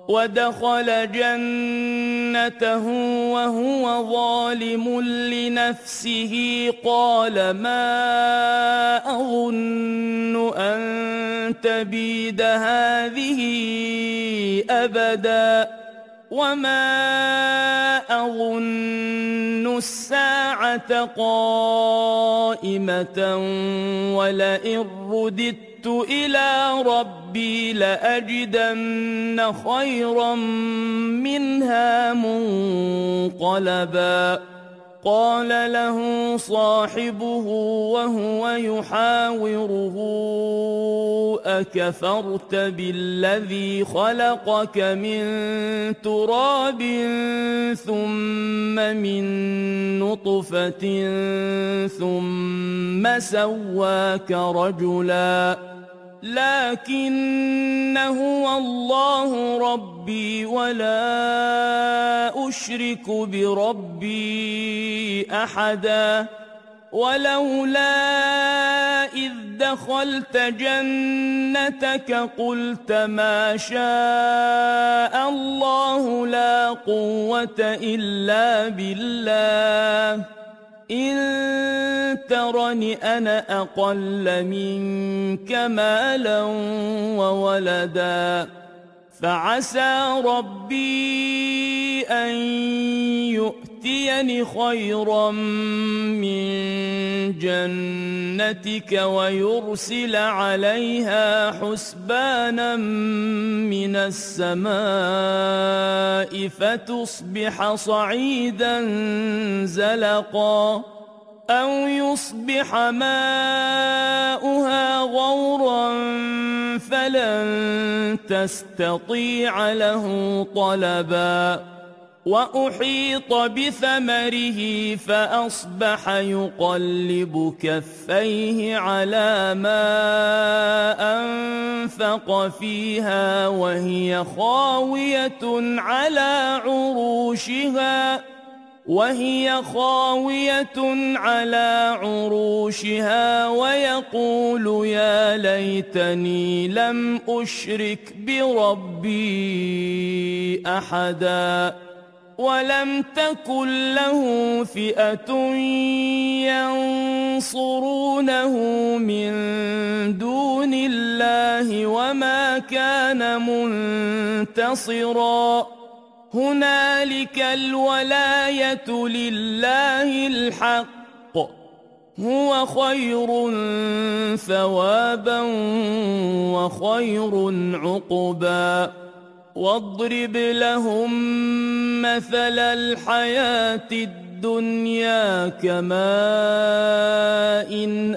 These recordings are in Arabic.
ودخل جنته وهو ظالم لنفسه قال ما أظن أن تبيد هذه أبدا وما أظن الساعة قائمة ولئن رددت إلى ربي لأجدن خيرا منها منقلبا قال له صاحبه وهو يحاوره أكفرت بالذي خلقك من تراب ثم من نطفة ثم سواك رجلا لكن هو الله ربي ولا أشرك بربي أحدا ولولا إذ دخلت جنتك قلت ما شاء الله لا قوة إلا بالله إن ترني أنا أقل منك مالا وولدا فعسى ربي أن يؤتيني خيرا من جنتك ويرسل عليها حسبانا من السماء فتصبح صعيدا زلقا أو يصبح ماؤها غورا فلن تستطيع له طلبا وأحيط بثمره فأصبح يقلب كفيه على ما أنفق فيها وهي خاوية على عروشها ويقول يا ليتني لم أشرك بربي أحدا ولم تكن له فئة ينصرونه من دون الله وما كان منتصرا هنالك الولاية لله الحق هو خير ثوابا وخير عقبا واضرب لهم مثل الحياة الدنيا كماء إن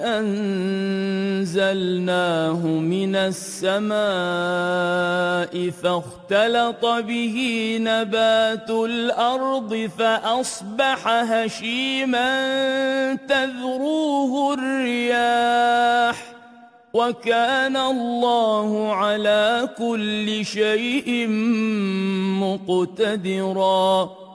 أنزلناه من السماء فاختلط به نبات الأرض فأصبح هشيما تذروه الرياح وكان الله على كل شيء مقتدرا